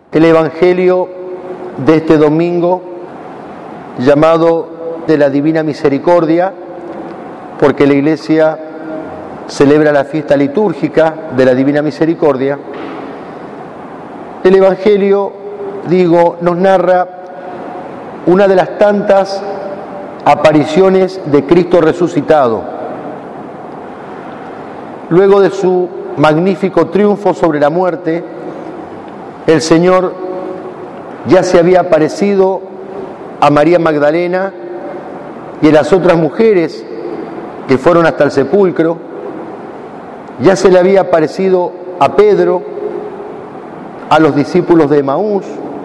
El Evangelio de este domingo, llamado de la Divina Misericordia, porque la Iglesia celebra la fiesta litúrgica de la Divina Misericordia. El Evangelio, nos narra una de las tantas apariciones de Cristo resucitado. Luego de su magnífico triunfo sobre la muerte, el Señor ya se había aparecido a María Magdalena y a las otras mujeres que fueron hasta el sepulcro. Ya se le había aparecido a Pedro, a los discípulos de Emaús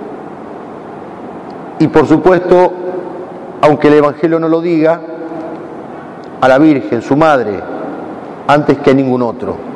y, por supuesto, aunque el Evangelio no lo diga, a la Virgen, su madre, antes que a ningún otro.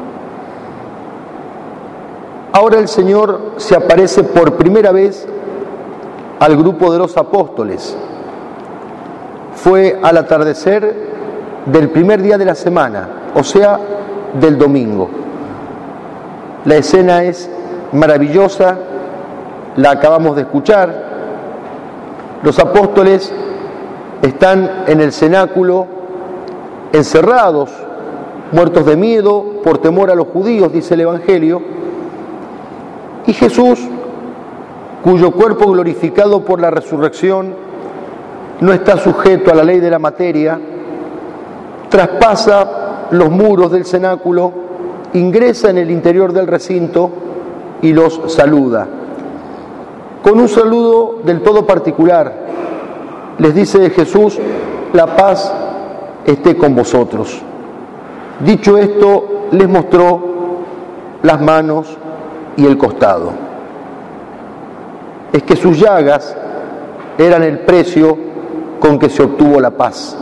Ahora el Señor se aparece por primera vez al grupo de los apóstoles. Fue al atardecer del primer día de la semana, o sea, del domingo. La escena es maravillosa, la acabamos de escuchar. Los apóstoles están en el cenáculo, encerrados, muertos de miedo por temor a los judíos, dice el Evangelio. Y Jesús, cuyo cuerpo glorificado por la resurrección no está sujeto a la ley de la materia, traspasa los muros del cenáculo, ingresa en el interior del recinto y los saluda. Con un saludo del todo particular, les dice Jesús: la paz esté con vosotros. Dicho esto, les mostró las manos y el costado. Es que sus llagas eran el precio con que se obtuvo la paz.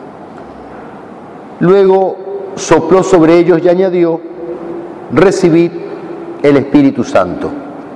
Luego sopló sobre ellos y añadió: recibid el Espíritu Santo.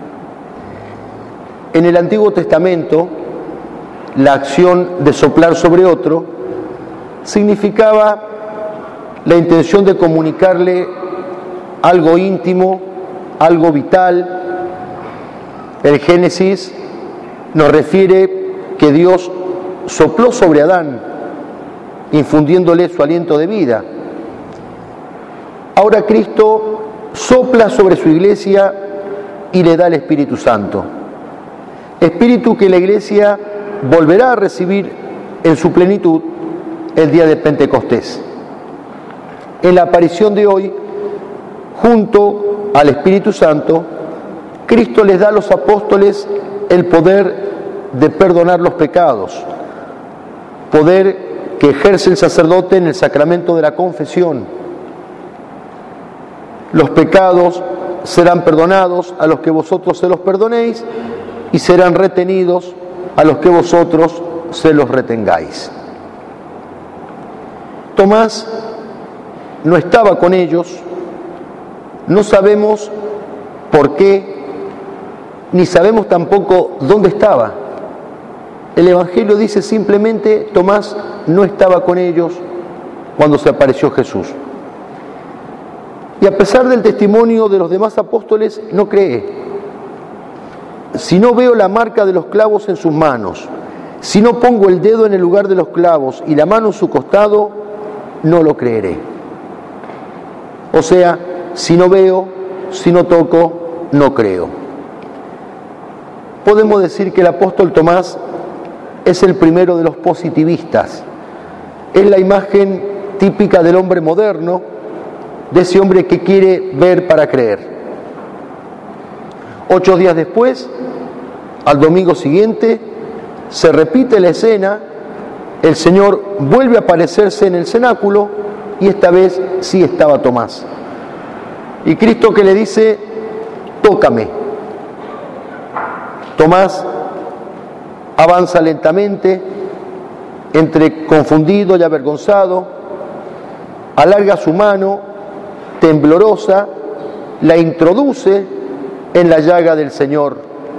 En el Antiguo Testamento, la acción de soplar sobre otro significaba la intención de comunicarle algo íntimo, algo vital. El Génesis nos refiere que Dios sopló sobre Adán, infundiéndole su aliento de vida. Ahora Cristo sopla sobre su iglesia y le da el Espíritu Santo. Espíritu que la iglesia volverá a recibir en su plenitud el día de Pentecostés. En la aparición de hoy, junto al Espíritu Santo, Cristo les da a los apóstoles el poder de perdonar los pecados, poder que ejerce el sacerdote en el sacramento de la confesión. Los pecados serán perdonados a los que vosotros se los perdonéis y serán retenidos a los que vosotros se los retengáis. Tomás no estaba con ellos, no sabemos por qué, ni sabemos tampoco dónde estaba. El Evangelio dice simplemente: Tomás no estaba con ellos cuando se apareció Jesús. Y a pesar del testimonio de los demás apóstoles, no cree. Si no veo la marca de los clavos en sus manos, si no pongo el dedo en el lugar de los clavos y la mano en su costado, no lo creeré. O sea, si no veo, si no toco, no creo. Podemos decir que el apóstol Tomás es el primero de los positivistas. Es la imagen típica del hombre moderno, de ese hombre que quiere ver para creer. 8 días después, al domingo siguiente, se repite la escena. El Señor vuelve a aparecerse en el cenáculo y esta vez sí estaba Tomás. Y Cristo que le dice: tócame. Tomás avanza lentamente, entre confundido y avergonzado, alarga su mano temblorosa, la introduce en la llaga del Señor.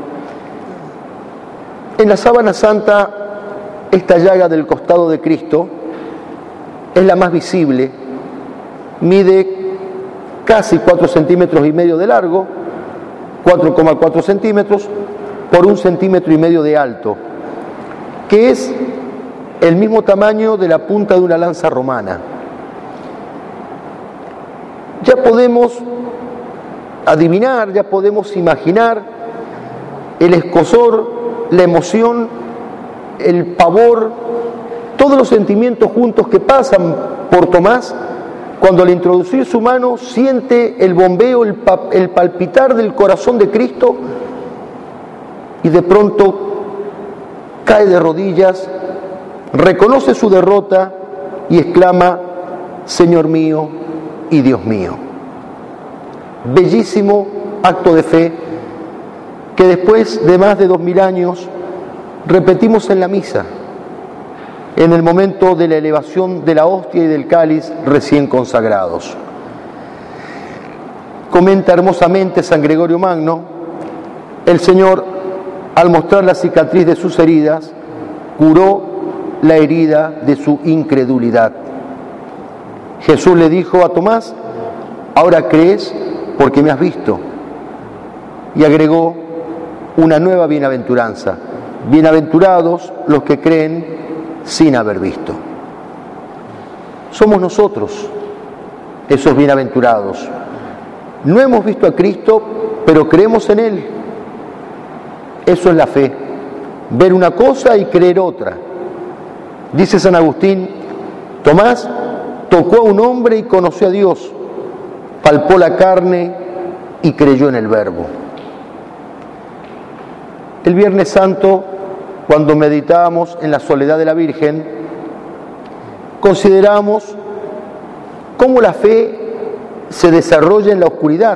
En la sábana santa, esta llaga del costado de Cristo es la más visible, mide casi 4,5 centímetros de largo 4,4 centímetros por 1,5 centímetros de alto, que es el mismo tamaño de la punta de una lanza romana. Ya podemos adivinar, ya podemos imaginar el escozor, la emoción, el pavor, todos los sentimientos juntos que pasan por Tomás cuando al introducir su mano siente el bombeo, el palpitar del corazón de Cristo y de pronto cae de rodillas, reconoce su derrota y exclama: Señor mío y Dios mío. Bellísimo acto de fe que después de más de 2000 años repetimos en la misa, en el momento de la elevación de la hostia y del cáliz recién consagrados. Comenta hermosamente San Gregorio Magno: el Señor, al mostrar la cicatriz de sus heridas, curó la herida de su incredulidad. Jesús le dijo a Tomás: ahora crees porque me has visto. Y agregó una nueva bienaventuranza: bienaventurados los que creen sin haber visto. Somos nosotros esos bienaventurados. No hemos visto a Cristo, pero creemos en Él. Eso es la fe, ver una cosa y creer otra. Dice San Agustín: Tomás tocó a un hombre y conoció a Dios, palpó la carne y creyó en el Verbo. El Viernes Santo, cuando meditábamos en la soledad de la Virgen, consideramos cómo la fe se desarrolla en la oscuridad.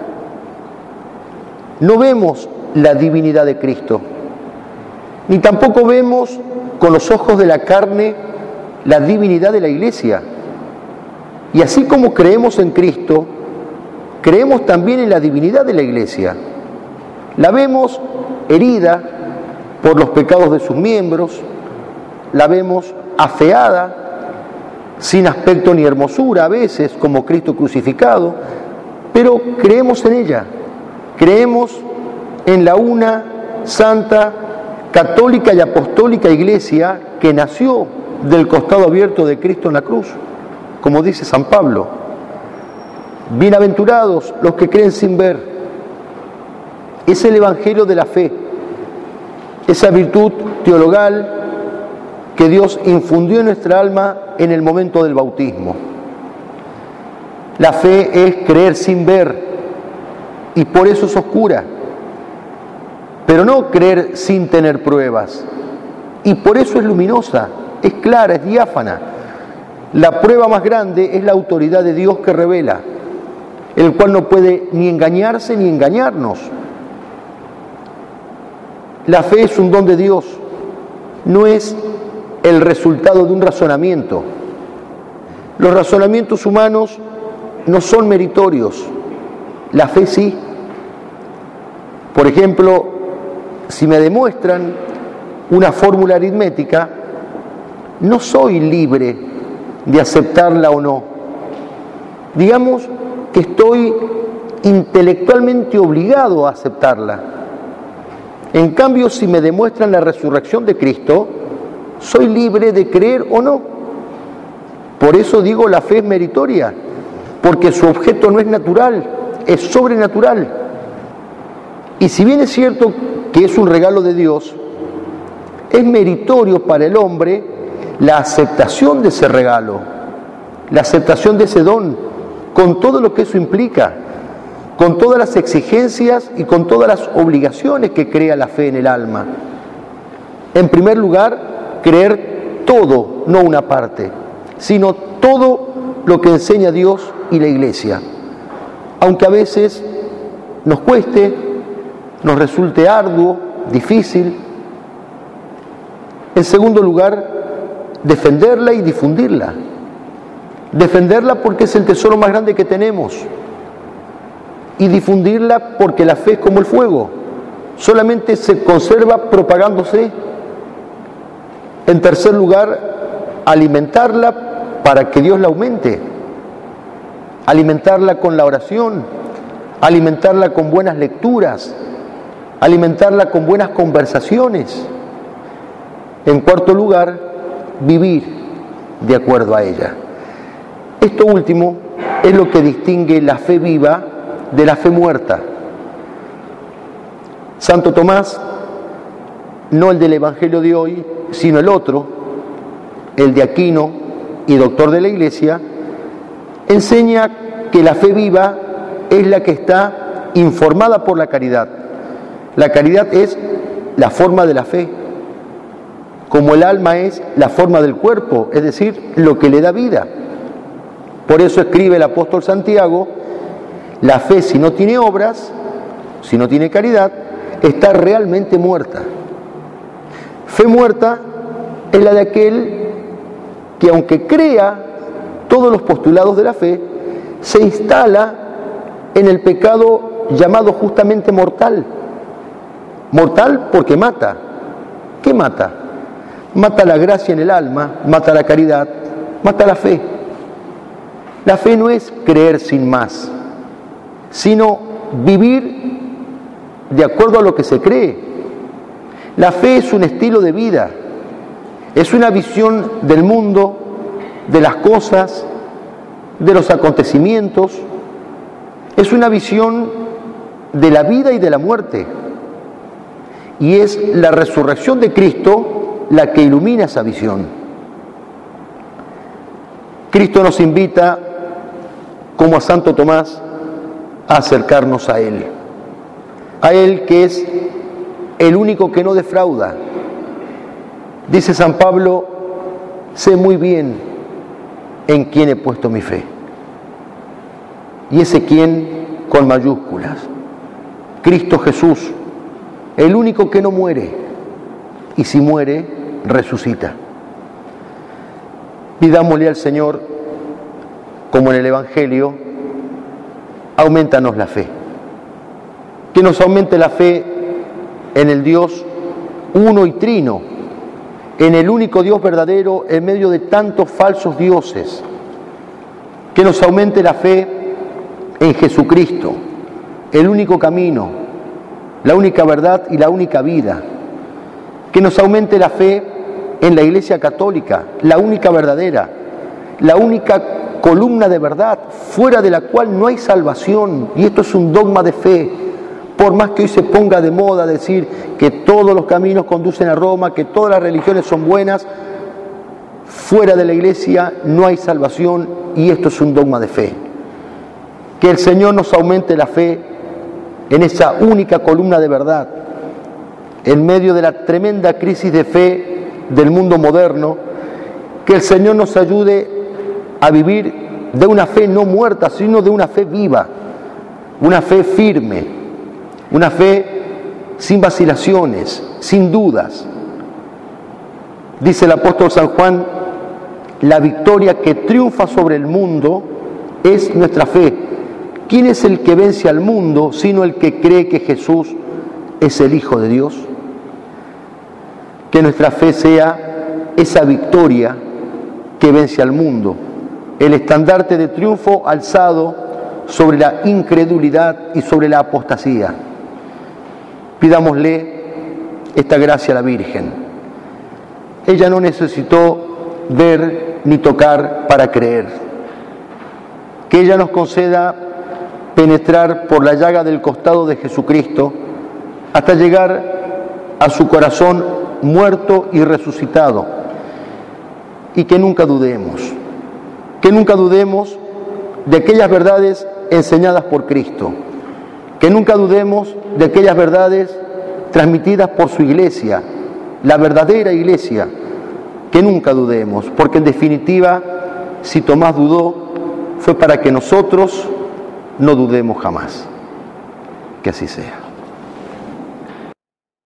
No vemos la divinidad de Cristo, ni tampoco vemos con los ojos de la carne la divinidad de la Iglesia. Y así como creemos en Cristo, creemos también en la divinidad de la Iglesia. La vemos herida por los pecados de sus miembros, la vemos afeada, sin aspecto ni hermosura a veces, como Cristo crucificado, pero creemos en ella, creemos en la una, santa, católica y apostólica Iglesia que nació del costado abierto de Cristo en la cruz, como dice San Pablo. Bienaventurados los que creen sin ver. Es el Evangelio de la fe, esa virtud teologal que Dios infundió en nuestra alma en el momento del bautismo. La fe es creer sin ver y por eso es oscura, pero no creer sin tener pruebas, y por eso es luminosa, es clara, es diáfana. La prueba más grande es la autoridad de Dios que revela, el cual no puede ni engañarse ni engañarnos. La fe es un don de Dios, no es el resultado de un razonamiento. Los razonamientos humanos no son meritorios, la fe sí. Por ejemplo, si me demuestran una fórmula aritmética, no soy libre de aceptarla o no. Digamos que estoy intelectualmente obligado a aceptarla. En cambio, si me demuestran la resurrección de Cristo, soy libre de creer o no. Por eso digo, la fe es meritoria, porque su objeto no es natural, es sobrenatural. Y si bien es cierto que es un regalo de Dios, es meritorio para el hombre la aceptación de ese regalo, la aceptación de ese don, con todo lo que eso implica, con todas las exigencias y con todas las obligaciones que crea la fe en el alma. En primer lugar, creer todo, no una parte, sino todo lo que enseña Dios y la Iglesia, aunque a veces nos cueste, nos resulte arduo, difícil. En segundo lugar, defenderla y difundirla. Defenderla porque es el tesoro más grande que tenemos, y difundirla porque la fe es como el fuego, solamente se conserva propagándose. En tercer lugar, alimentarla para que Dios la aumente, alimentarla con la oración, alimentarla con buenas lecturas, alimentarla con buenas conversaciones. En cuarto lugar, vivir de acuerdo a ella. Esto último es lo que distingue la fe viva de la fe muerta. Santo Tomás, no el del Evangelio de hoy, sino el otro, el de Aquino y doctor de la Iglesia, enseña que la fe viva es la que está informada por la caridad. La caridad es la forma de la fe, como el alma es la forma del cuerpo, es decir, lo que le da vida. Por eso escribe el apóstol Santiago, la fe si no tiene obras, si no tiene caridad, está realmente muerta. Fe muerta es la de aquel que, aunque crea todos los postulados de la fe, se instala en el pecado llamado justamente mortal. Mortal porque mata. ¿Qué mata? Mata la gracia en el alma, mata la caridad, mata la fe. La fe no es creer sin más, sino vivir de acuerdo a lo que se cree. La fe es un estilo de vida, es una visión del mundo, de las cosas, de los acontecimientos, es una visión de la vida y de la muerte. Y es la resurrección de Cristo la que ilumina esa visión. Cristo nos invita, como a Santo Tomás, a acercarnos a Él que es el único que no defrauda. Dice San Pablo, sé muy bien en quién he puesto mi fe. Y ese quién con mayúsculas, Cristo Jesús, el único que no muere, y si muere, resucita. Pidámosle al Señor, como en el Evangelio, aumentanos la fe. Que nos aumente la fe en el Dios uno y trino, en el único Dios verdadero en medio de tantos falsos dioses. Que nos aumente la fe en Jesucristo, el único camino, la única verdad y la única vida. Que nos aumente la fe en la Iglesia Católica, la única verdadera, la única columna de verdad, fuera de la cual no hay salvación. Y esto es un dogma de fe. Por más que hoy se ponga de moda decir que todos los caminos conducen a Roma, que todas las religiones son buenas, fuera de la Iglesia no hay salvación y esto es un dogma de fe. Que el Señor nos aumente la fe en esa única columna de verdad, en medio de la tremenda crisis de fe del mundo moderno, que el Señor nos ayude a vivir de una fe no muerta, sino de una fe viva, una fe firme, una fe sin vacilaciones, sin dudas. Dice el apóstol San Juan, la victoria que triunfa sobre el mundo es nuestra fe. ¿Quién es el que vence al mundo sino el que cree que Jesús es el Hijo de Dios? Que nuestra fe sea esa victoria que vence al mundo, el estandarte de triunfo alzado sobre la incredulidad y sobre la apostasía. Pidámosle esta gracia a la Virgen. Ella no necesitó ver ni tocar para creer. Que ella nos conceda penetrar por la llaga del costado de Jesucristo hasta llegar a su corazón muerto y resucitado. Y que nunca dudemos de aquellas verdades enseñadas por Cristo. Que nunca dudemos de aquellas verdades transmitidas por su Iglesia, la verdadera Iglesia. Que nunca dudemos, porque en definitiva, si Tomás dudó, fue para que nosotros no dudemos jamás. Que así sea.